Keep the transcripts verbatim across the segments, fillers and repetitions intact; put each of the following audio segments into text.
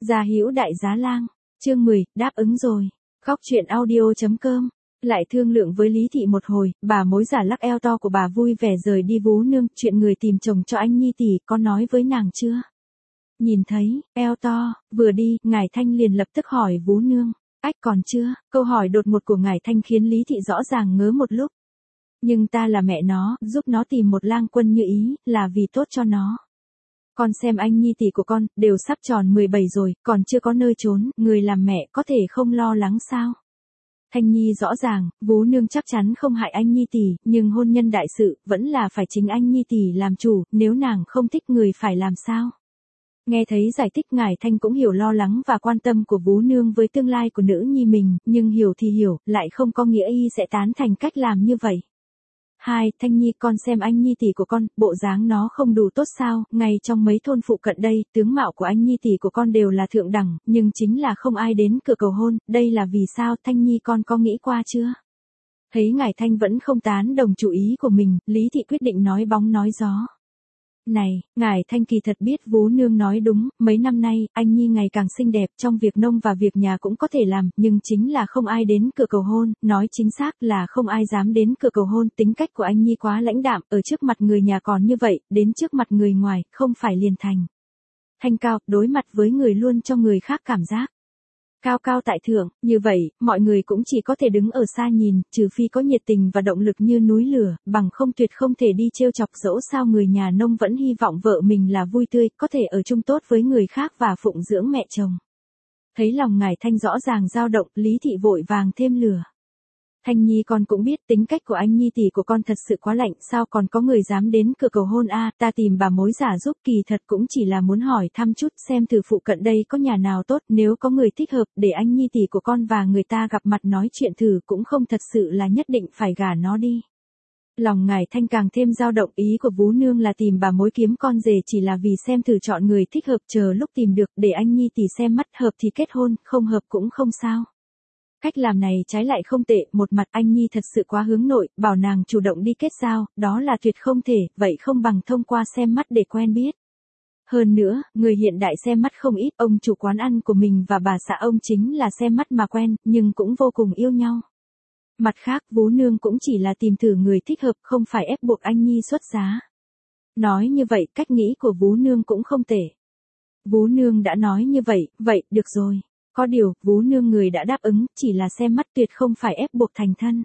Gia Hữu Đại Giá Lang, chương mười, đáp ứng rồi. Khóc chuyện audio.com. Lại thương lượng với Lý Thị một hồi, bà mối giả lắc eo to của bà vui vẻ rời đi. Vú nương, chuyện người tìm chồng cho anh Nhi tỷ, con nói với nàng chưa? Nhìn thấy, eo to, vừa đi, Ngải Thanh liền lập tức hỏi Vú nương. Ách còn chưa? Câu hỏi đột ngột của Ngải Thanh khiến Lý Thị rõ ràng ngớ một lúc. Nhưng ta là mẹ nó, giúp nó tìm một lang quân như ý, là vì tốt cho nó. Con xem anh Nhi tỷ của con, đều sắp tròn mười bảy rồi, còn chưa có nơi trốn, người làm mẹ có thể không lo lắng sao? Thanh Nhi rõ ràng, Vú nương chắc chắn không hại anh Nhi tỷ, nhưng hôn nhân đại sự, vẫn là phải chính anh Nhi tỷ làm chủ, nếu nàng không thích người phải làm sao? Nghe thấy giải thích, Ngải Thanh cũng hiểu lo lắng và quan tâm của Vú nương với tương lai của nữ nhi mình, nhưng hiểu thì hiểu, lại không có nghĩa y sẽ tán thành cách làm như vậy. Hai, Thanh Nhi, con xem anh Nhi tỷ của con, bộ dáng nó không đủ tốt sao? Ngay trong mấy thôn phụ cận đây, tướng mạo của anh Nhi tỷ của con đều là thượng đẳng, nhưng chính là không ai đến cửa cầu hôn, đây là vì sao? Thanh Nhi con có nghĩ qua chưa? Thấy Ngải Thanh vẫn không tán đồng chủ ý của mình, Lý Thị quyết định nói bóng nói gió. Này, Ngải Thanh kỳ thật biết Vú nương nói đúng, mấy năm nay, anh Nhi ngày càng xinh đẹp, trong việc nông và việc nhà cũng có thể làm, nhưng chính là không ai đến cửa cầu hôn, nói chính xác là không ai dám đến cửa cầu hôn, tính cách của anh Nhi quá lãnh đạm, ở trước mặt người nhà còn như vậy, đến trước mặt người ngoài, không phải liền thành. Thanh cao, đối mặt với người luôn cho người khác cảm giác cao cao tại thượng, như vậy, mọi người cũng chỉ có thể đứng ở xa nhìn, trừ phi có nhiệt tình và động lực như núi lửa, bằng không tuyệt không thể đi trêu chọc. Dẫu sao người nhà nông vẫn hy vọng vợ mình là vui tươi, có thể ở chung tốt với người khác và phụng dưỡng mẹ chồng. Thấy lòng Ngải Thanh rõ ràng dao động, Lý Thị vội vàng thêm lửa. Thanh Nhi con cũng biết tính cách của anh Nhi tỷ của con thật sự quá lạnh, sao còn có người dám đến cửa cầu hôn a? À, ta tìm bà mối giả giúp kỳ thật cũng chỉ là muốn hỏi thăm chút xem thử phụ cận đây có nhà nào tốt, nếu có người thích hợp để anh Nhi tỷ của con và người ta gặp mặt nói chuyện thử, cũng không thật sự là nhất định phải gả nó đi. Lòng Ngải Thanh càng thêm dao động, ý của Vú nương là tìm bà mối kiếm con rể chỉ là vì xem thử chọn người thích hợp, chờ lúc tìm được để anh Nhi tỷ xem mắt, hợp thì kết hôn, không hợp cũng không sao. Cách làm này trái lại không tệ, một mặt anh Nhi thật sự quá hướng nội, bảo nàng chủ động đi kết giao, đó là tuyệt không thể, vậy không bằng thông qua xem mắt để quen biết. Hơn nữa, người hiện đại xem mắt không ít, ông chủ quán ăn của mình và bà xã ông chính là xem mắt mà quen, nhưng cũng vô cùng yêu nhau. Mặt khác, Vú nương cũng chỉ là tìm thử người thích hợp, không phải ép buộc anh Nhi xuất giá. Nói như vậy, cách nghĩ của Vú nương cũng không tệ. Vú nương đã nói như vậy, vậy, được rồi. Có điều, Vú nương người đã đáp ứng, chỉ là xem mắt tuyệt không phải ép buộc thành thân.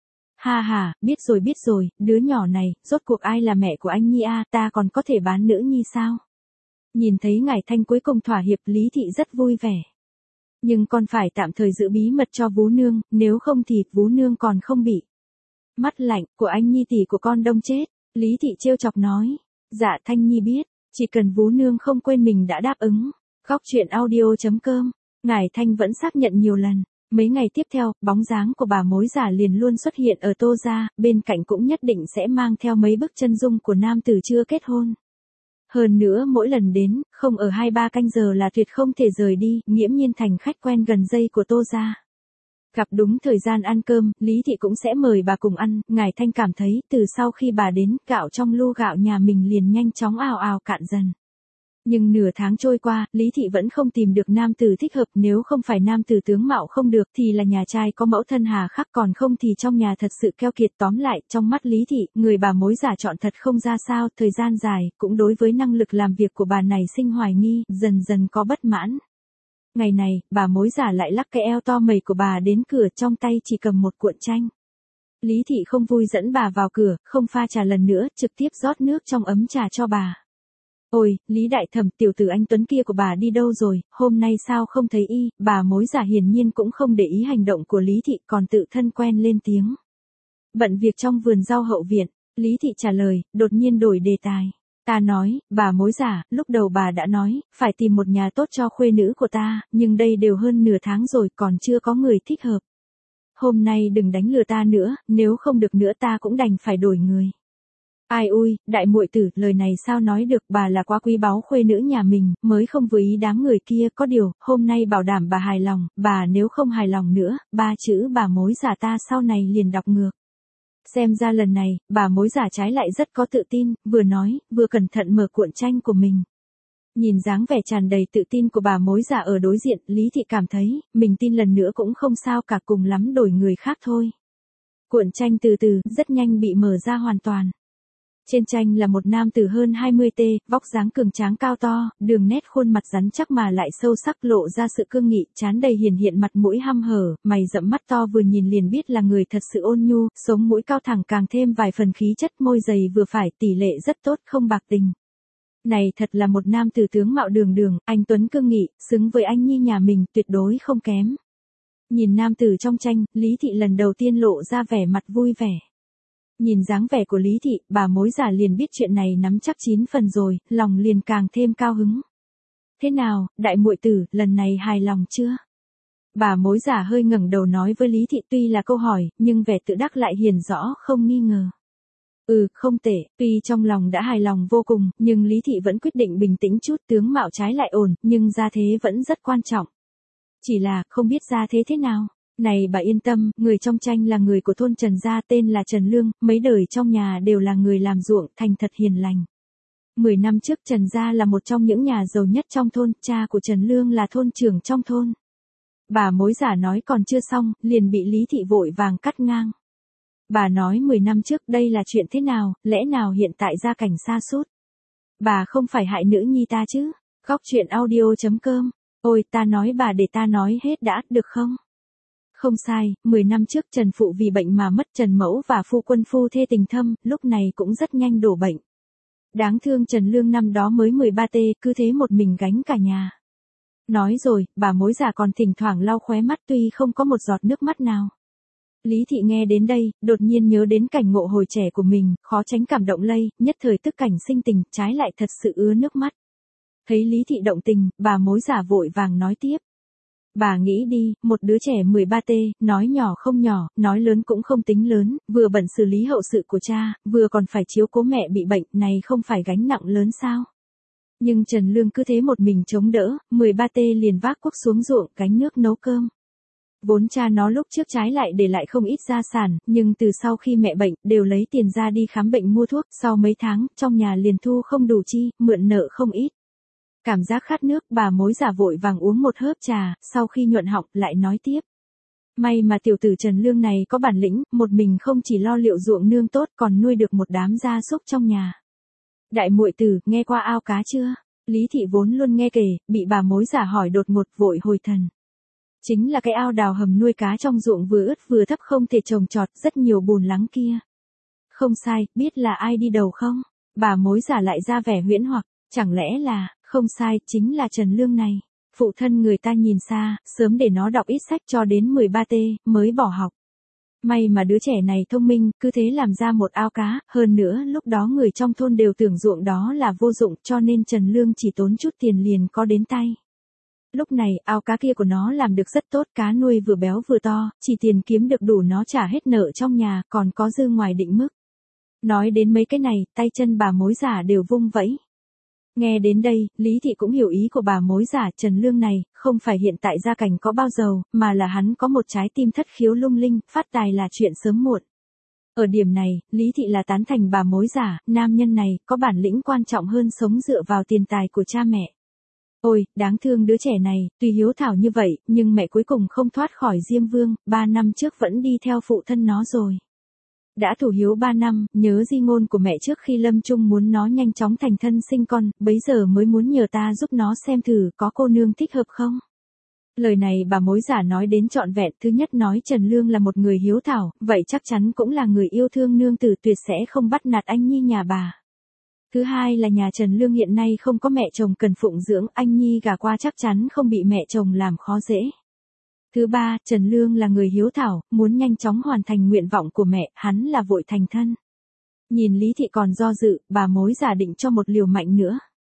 Ha ha, biết rồi biết rồi, đứa nhỏ này, rốt cuộc ai là mẹ của anh Nhi a? À, ta còn có thể bán nữ nhi sao? Nhìn thấy Ngải Thanh cuối cùng thỏa hiệp, Lý Thị rất vui vẻ. Nhưng còn phải tạm thời giữ bí mật cho Vú nương, nếu không thì Vú nương còn không bị mắt lạnh của anh Nhi tỷ của con đông chết. Lý Thị trêu chọc nói. Dạ Thanh Nhi biết, chỉ cần Vú nương không quên mình đã đáp ứng. Khóc chuyện audio.com. Ngải Thanh vẫn xác nhận nhiều lần. Mấy ngày tiếp theo, bóng dáng của bà mối giả liền luôn xuất hiện ở Tô gia, bên cạnh cũng nhất định sẽ mang theo mấy bức chân dung của nam tử chưa kết hôn. Hơn nữa mỗi lần đến, không ở hai ba canh giờ là tuyệt không thể rời đi, nghiễm nhiên thành khách quen gần dây của Tô gia. Gặp đúng thời gian ăn cơm, Lý Thị cũng sẽ mời bà cùng ăn, Ngải Thanh cảm thấy từ sau khi bà đến, gạo trong lu gạo nhà mình liền nhanh chóng ào ào cạn dần. Nhưng nửa tháng trôi qua, Lý Thị vẫn không tìm được nam tử thích hợp, nếu không phải nam tử tướng mạo không được thì là nhà trai có mẫu thân hà khắc, còn không thì trong nhà thật sự keo kiệt. Tóm lại, trong mắt Lý Thị, người bà mối giả chọn thật không ra sao, thời gian dài, cũng đối với năng lực làm việc của bà này sinh hoài nghi, dần dần có bất mãn. Ngày này, bà mối giả lại lắc cái eo to mầy của bà đến cửa, trong tay chỉ cầm một cuộn tranh. Lý Thị không vui dẫn bà vào cửa, không pha trà lần nữa, trực tiếp rót nước trong ấm trà cho bà. Ôi, Lý đại thẩm, tiểu tử anh Tuấn kia của bà đi đâu rồi, hôm nay sao không thấy y? Bà mối giả hiển nhiên cũng không để ý hành động của Lý Thị, còn tự thân quen lên tiếng. Bận việc trong vườn rau hậu viện, Lý Thị trả lời, đột nhiên đổi đề tài. Ta nói, bà mối giả, lúc đầu bà đã nói, phải tìm một nhà tốt cho khuê nữ của ta, nhưng đây đều hơn nửa tháng rồi, còn chưa có người thích hợp. Hôm nay đừng đánh lừa ta nữa, nếu không được nữa ta cũng đành phải đổi người. Ai ui, đại muội tử, lời này sao nói được, bà là quá quý báu khuê nữ nhà mình, mới không vừa ý đám người kia, có điều, hôm nay bảo đảm bà hài lòng, bà nếu không hài lòng nữa, ba chữ bà mối giả ta sau này liền đọc ngược. Xem ra lần này, bà mối giả trái lại rất có tự tin, vừa nói, vừa cẩn thận mở cuộn tranh của mình. Nhìn dáng vẻ tràn đầy tự tin của bà mối già ở đối diện, Lý Thị cảm thấy, mình tin lần nữa cũng không sao cả, cùng lắm đổi người khác thôi. Cuộn tranh từ từ, rất nhanh bị mở ra hoàn toàn. Trên tranh là một nam tử hơn hai mươi tuổi, vóc dáng cường tráng cao to, đường nét khuôn mặt rắn chắc mà lại sâu sắc, lộ ra sự cương nghị, trán đầy hiền hiện, mặt mũi hăm hở, mày rậm mắt to, vừa nhìn liền biết là người thật sự ôn nhu, sống mũi cao thẳng càng thêm vài phần khí chất, môi dày vừa phải, tỷ lệ rất tốt, không bạc tình. Này thật là một nam tử tướng mạo đường đường, anh tuấn cương nghị, xứng với anh nhi nhà mình, tuyệt đối không kém. Nhìn nam tử trong tranh, Lý Thị lần đầu tiên lộ ra vẻ mặt vui vẻ. Nhìn dáng vẻ của Lý Thị, bà mối già liền biết chuyện này nắm chắc chín phần rồi, lòng liền càng thêm cao hứng. Thế nào, đại muội tử, lần này hài lòng chưa? Bà mối già hơi ngẩng đầu nói với Lý Thị, tuy là câu hỏi, nhưng vẻ tự đắc lại hiển rõ không nghi ngờ. Ừ, không tệ, tuy trong lòng đã hài lòng vô cùng, nhưng Lý Thị vẫn quyết định bình tĩnh chút, tướng mạo trái lại ổn, nhưng gia thế vẫn rất quan trọng. Chỉ là, không biết gia thế thế nào. Này bà yên tâm, người trong tranh là người của thôn Trần gia, tên là Trần Lương, mấy đời trong nhà đều là người làm ruộng, thành thật hiền lành. Mười năm trước Trần gia là một trong những nhà giàu nhất trong thôn, cha của Trần Lương là thôn trưởng trong thôn. Bà mối giả nói còn chưa xong, liền bị Lý Thị vội vàng cắt ngang. Bà nói mười năm trước đây là chuyện thế nào, lẽ nào hiện tại gia cảnh sa sút. Bà không phải hại nữ nhi ta chứ? Góc truyện audio chấm com. Ôi, ta nói bà để ta nói hết đã, được không? Không sai, mười năm trước Trần Phụ vì bệnh mà mất, Trần Mẫu và phu quân phu thê tình thâm, lúc này cũng rất nhanh đổ bệnh. Đáng thương Trần Lương năm đó mới mười ba tuổi, cứ thế một mình gánh cả nhà. Nói rồi, bà mối già còn thỉnh thoảng lau khóe mắt tuy không có một giọt nước mắt nào. Lý Thị nghe đến đây, đột nhiên nhớ đến cảnh ngộ hồi trẻ của mình, khó tránh cảm động lây, nhất thời tức cảnh sinh tình, trái lại thật sự ứa nước mắt. Thấy Lý Thị động tình, bà mối già vội vàng nói tiếp. Bà nghĩ đi, một đứa trẻ mười ba tuổi, nói nhỏ không nhỏ, nói lớn cũng không tính lớn, vừa bận xử lý hậu sự của cha, vừa còn phải chiếu cố mẹ bị bệnh, này không phải gánh nặng lớn sao? Nhưng Trần Lương cứ thế một mình chống đỡ, mười ba tuổi liền vác cuốc xuống ruộng, gánh nước nấu cơm. Vốn cha nó lúc trước trái lại để lại không ít gia sản, nhưng từ sau khi mẹ bệnh, đều lấy tiền ra đi khám bệnh mua thuốc, sau mấy tháng, trong nhà liền thu không đủ chi, mượn nợ không ít. Cảm giác khát nước, bà mối giả vội vàng uống một hớp trà, sau khi nhuận họng, lại nói tiếp. May mà tiểu tử Trần Lương này có bản lĩnh, một mình không chỉ lo liệu ruộng nương tốt, còn nuôi được một đám gia súc trong nhà. Đại muội tử, nghe qua ao cá chưa? Lý Thị vốn luôn nghe kể, bị bà mối giả hỏi đột ngột vội hồi thần. Chính là cái ao đào hầm nuôi cá trong ruộng vừa ướt vừa thấp không thể trồng trọt, rất nhiều bùn lắng kia. Không sai, biết là ai đi đầu không? Bà mối giả lại ra vẻ huyễn hoặc, chẳng lẽ là, không sai, chính là Trần Lương này. Phụ thân người ta nhìn xa, sớm để nó đọc ít sách cho đến mười ba tuổi, mới bỏ học. May mà đứa trẻ này thông minh, cứ thế làm ra một ao cá, hơn nữa lúc đó người trong thôn đều tưởng ruộng đó là vô dụng, cho nên Trần Lương chỉ tốn chút tiền liền có đến tay. Lúc này, ao cá kia của nó làm được rất tốt, cá nuôi vừa béo vừa to, chỉ tiền kiếm được đủ nó trả hết nợ trong nhà, còn có dư ngoài định mức. Nói đến mấy cái này, tay chân bà mối giả đều vung vẫy. Nghe đến đây, Lý Thị cũng hiểu ý của bà mối giả, Trần Lương này, không phải hiện tại gia cảnh có bao giàu, mà là hắn có một trái tim thất khiếu lung linh, phát tài là chuyện sớm muộn. Ở điểm này, Lý Thị là tán thành bà mối giả, nam nhân này, có bản lĩnh quan trọng hơn sống dựa vào tiền tài của cha mẹ. Ôi, đáng thương đứa trẻ này, tuy hiếu thảo như vậy, nhưng mẹ cuối cùng không thoát khỏi Diêm Vương, ba năm trước vẫn đi theo phụ thân nó rồi. Đã thủ hiếu ba năm, nhớ di ngôn của mẹ trước khi lâm chung muốn nó nhanh chóng thành thân sinh con, bấy giờ mới muốn nhờ ta giúp nó xem thử có cô nương thích hợp không. Lời này bà mối giả nói đến trọn vẹn, thứ nhất nói Trần Lương là một người hiếu thảo, vậy chắc chắn cũng là người yêu thương nương tử, tuyệt sẽ không bắt nạt anh nhi nhà bà. Thứ hai là nhà Trần Lương hiện nay không có mẹ chồng cần phụng dưỡng, anh nhi gả qua chắc chắn không bị mẹ chồng làm khó dễ. Thứ ba, Trần Lương là người hiếu thảo, muốn nhanh chóng hoàn thành nguyện vọng của mẹ, hắn là vội thành thân. Nhìn Lý Thị còn do dự, bà mối giả định cho một liều mạnh nữa.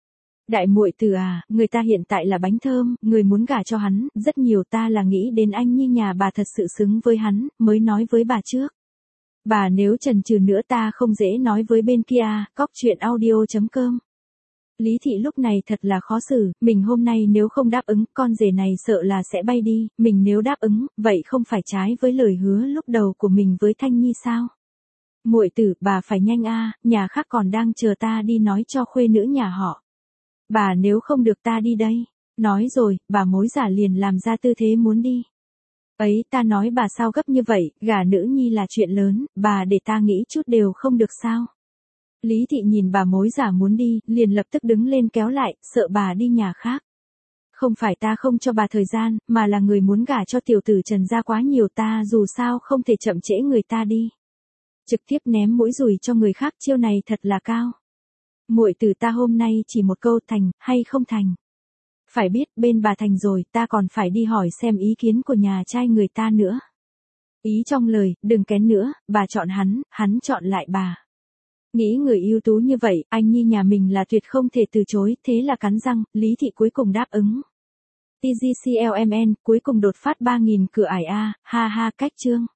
Đại muội tử à, người ta hiện tại là bánh thơm, người muốn gả cho hắn, rất nhiều, ta là nghĩ đến anh nhi nhà bà thật sự xứng với hắn, mới nói với bà trước. Bà nếu chần chừ nữa ta không dễ nói với bên kia, góc truyện audio chấm com. Lý Thị lúc này thật là khó xử, mình hôm nay nếu không đáp ứng, con rể này sợ là sẽ bay đi, mình nếu đáp ứng, vậy không phải trái với lời hứa lúc đầu của mình với Thanh Nhi sao? Muội tử, bà phải nhanh a, nhà khác còn đang chờ ta đi nói cho khuê nữ nhà họ. Bà nếu không được ta đi đây. Nói rồi, bà mối giả liền làm ra tư thế muốn đi. Ấy ta nói bà sao gấp như vậy, gả nữ nhi là chuyện lớn, bà để ta nghĩ chút đều không được sao. Lý thị nhìn bà mối giả muốn đi, liền lập tức đứng lên kéo lại, sợ bà đi nhà khác. Không phải ta không cho bà thời gian, mà là người muốn gả cho tiểu tử Trần gia quá nhiều, ta dù sao không thể chậm trễ người ta đi. Trực tiếp ném mũi dùi cho người khác, chiêu này thật là cao. Muội tử ta hôm nay chỉ một câu, thành, hay không thành. Phải biết, bên bà thành rồi, ta còn phải đi hỏi xem ý kiến của nhà trai người ta nữa. Ý trong lời, đừng kén nữa, bà chọn hắn, hắn chọn lại bà. Nghĩ người ưu tú như vậy, anh nhi nhà mình là tuyệt không thể từ chối, thế là cắn răng, Lý thị cuối cùng đáp ứng. tê giê xê lờ em en, cuối cùng đột phát ba nghìn cửa ải a, ha ha cách chương.